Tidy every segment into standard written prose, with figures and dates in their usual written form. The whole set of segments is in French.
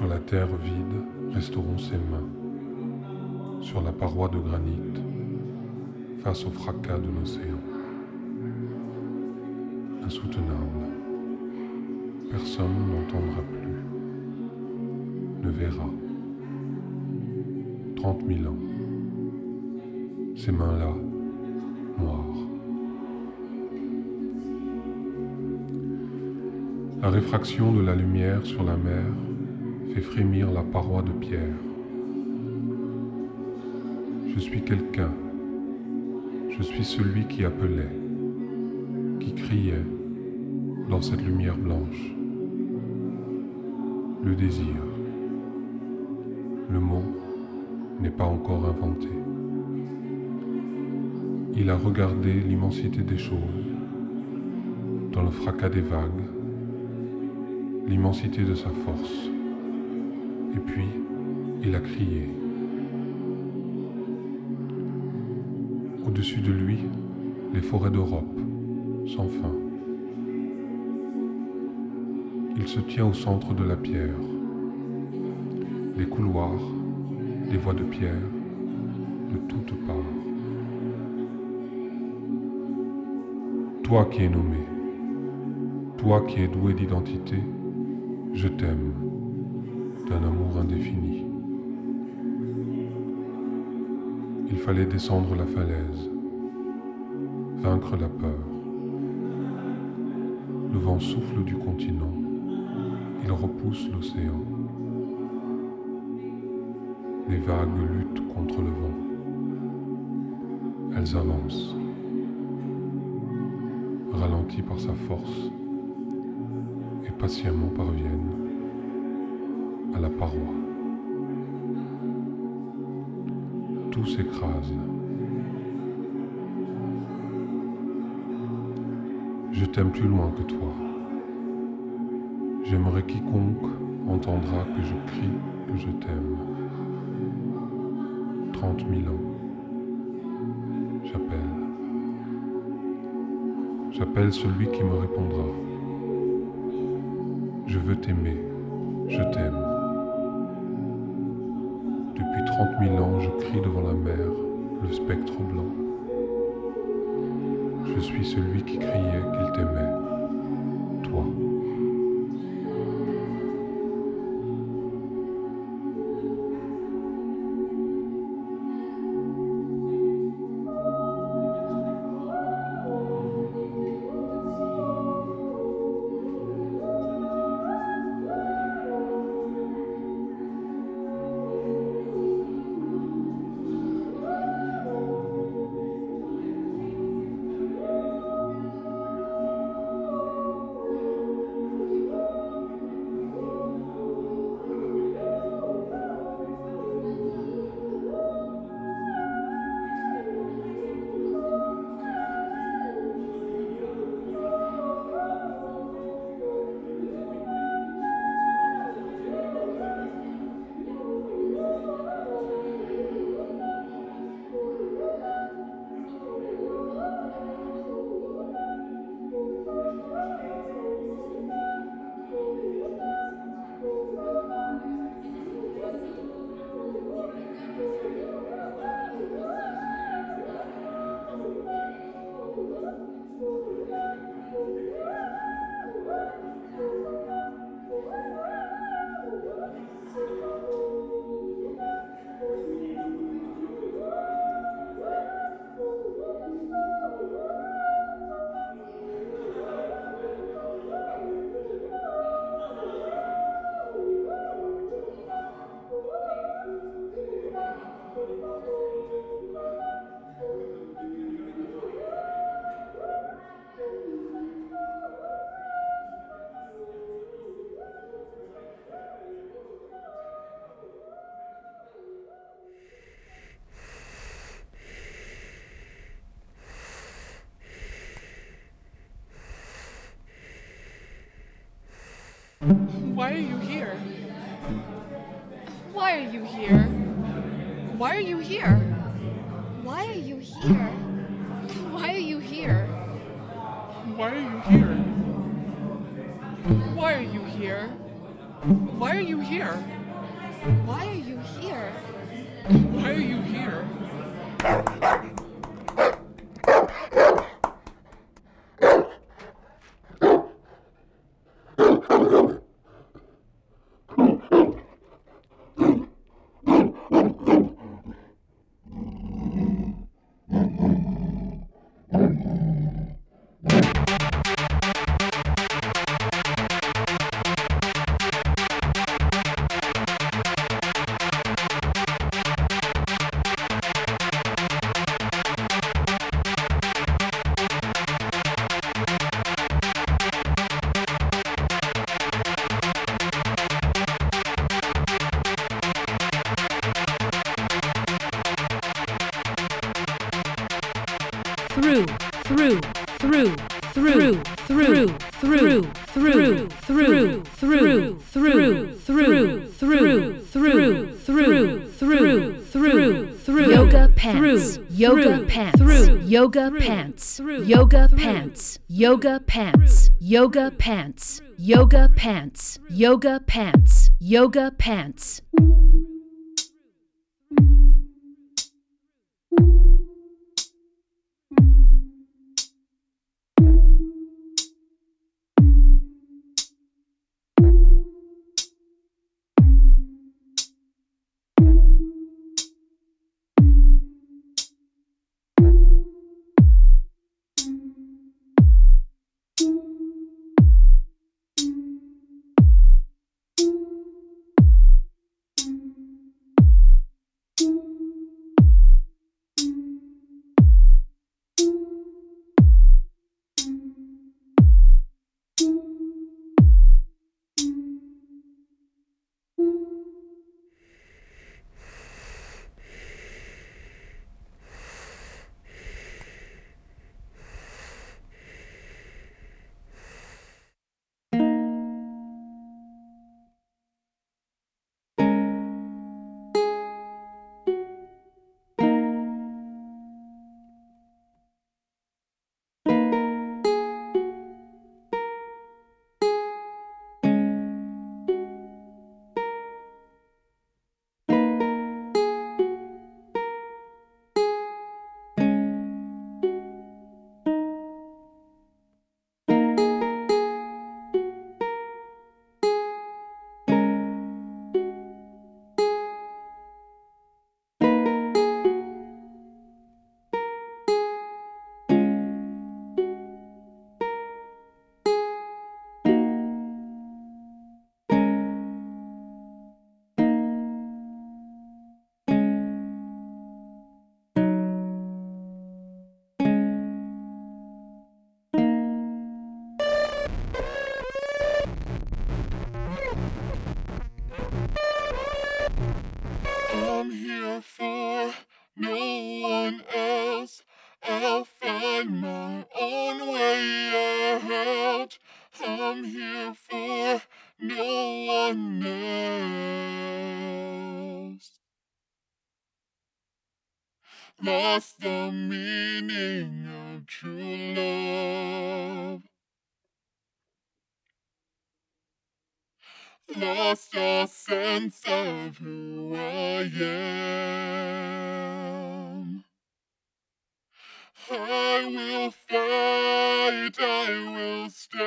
Sur la terre vide resteront ses mains, sur la paroi de granit, face au fracas de l'océan. Insoutenable. Personne n'entendra plus, ne verra. 30 000 ans. Ces mains-là, noires. La réfraction de la lumière sur la mer fait frémir la paroi de pierre. Je suis quelqu'un. Je suis celui qui appelait, qui criait dans cette lumière blanche. Le désir. Le mot n'est pas encore inventé. Il a regardé l'immensité des choses, dans le fracas des vagues, l'immensité de sa force. Et puis, il a crié. Au-dessus de lui, les forêts d'Europe, sans fin. Il se tient au centre de la pierre. Les couloirs, les voies de pierre, de toutes parts. Toi qui es nommé, toi qui es doué d'identité, je t'aime, d'un amour indéfini. Il fallait descendre la falaise, vaincre la peur. Le vent souffle du continent, il repousse l'océan. Les vagues luttent contre le vent. Elles avancent, ralenties par sa force, et patiemment parviennent à la paroi. Tout s'écrase. Je t'aime plus loin que toi. J'aimerais quiconque entendra que je crie que je t'aime. 30 000 ans. J'appelle. J'appelle celui qui me répondra. Je veux t'aimer. Je t'aime. Depuis 30 000 ans, je crie devant la mer, le spectre blanc. Je suis celui qui criait qu'il t'aimait. Toi. Why are you here? Why are you here? Why are you here? Why are you here? Why are you here? Why are you here? Why are you here? Why are you here? Why are you here? Why are you here? Yoga pants, yoga pants, yoga pants, yoga pants, yoga pants, yoga pants, yoga pants, yoga pants, yoga pants. I'm here for no one else. I'll find my own way out. I'm here for no one else. Lost the meaning of true love. Lost a sense of who I am. I will fight, I will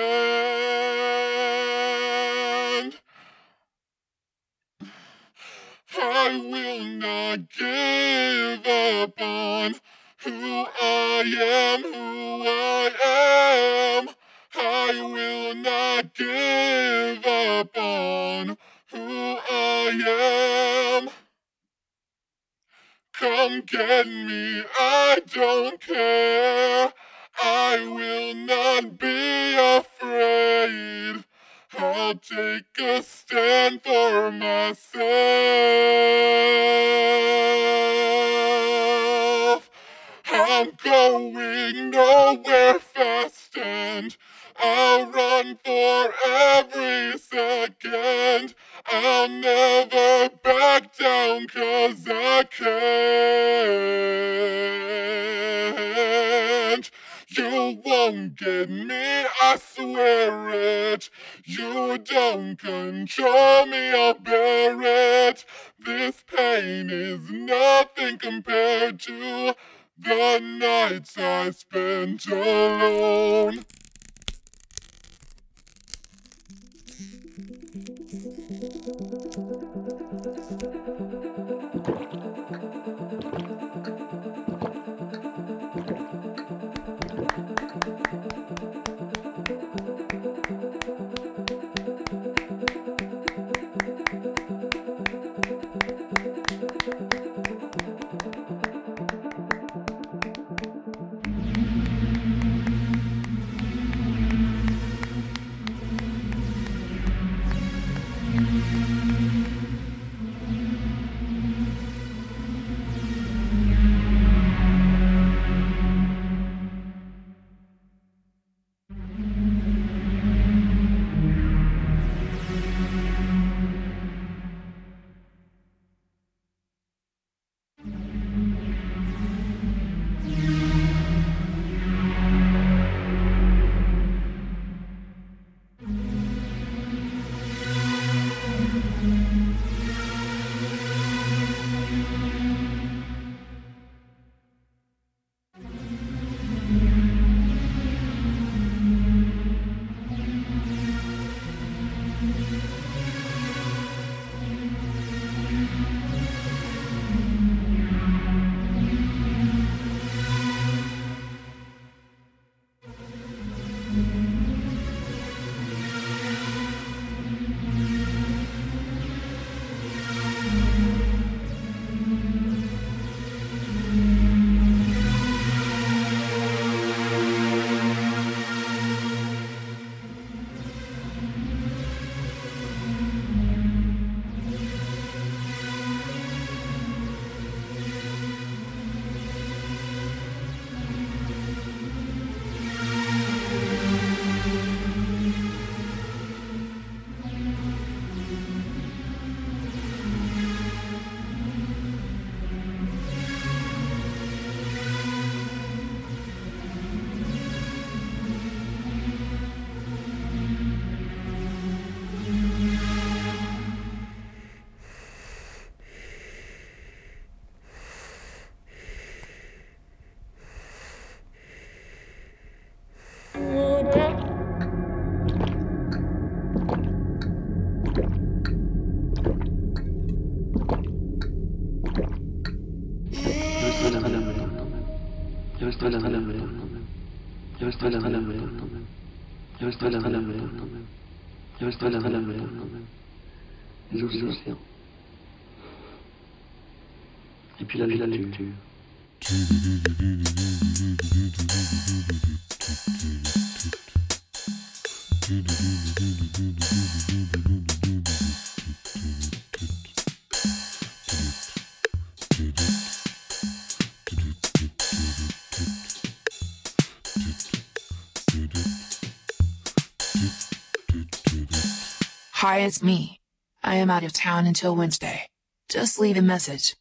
stand. I will not give up on who I am, who I am. I will not give up on who I am. Come get me, I don't care. I will not be afraid. I'll take a stand for myself. I'm going nowhere fast and I'll run for every second. I'll never back down 'cause I can't. You won't get me, I swear it. You don't control But this pain is nothing compared to the nights I spent alone. Les océans. Et puis la lecture. Hi, it's me. I am out of town until Wednesday. Just leave a message.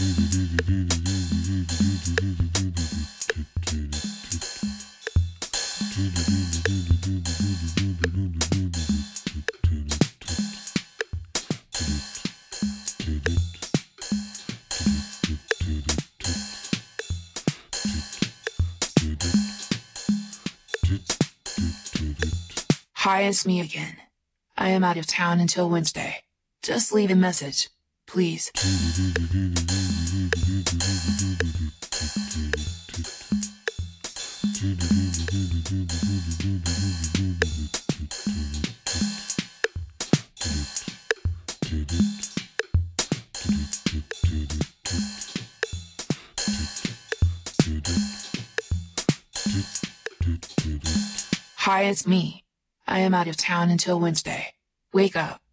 Hi, it's me again. I am out of town until Wednesday. Just leave a message, please. Hi, it's me. I am out of town until Wednesday. Wake up.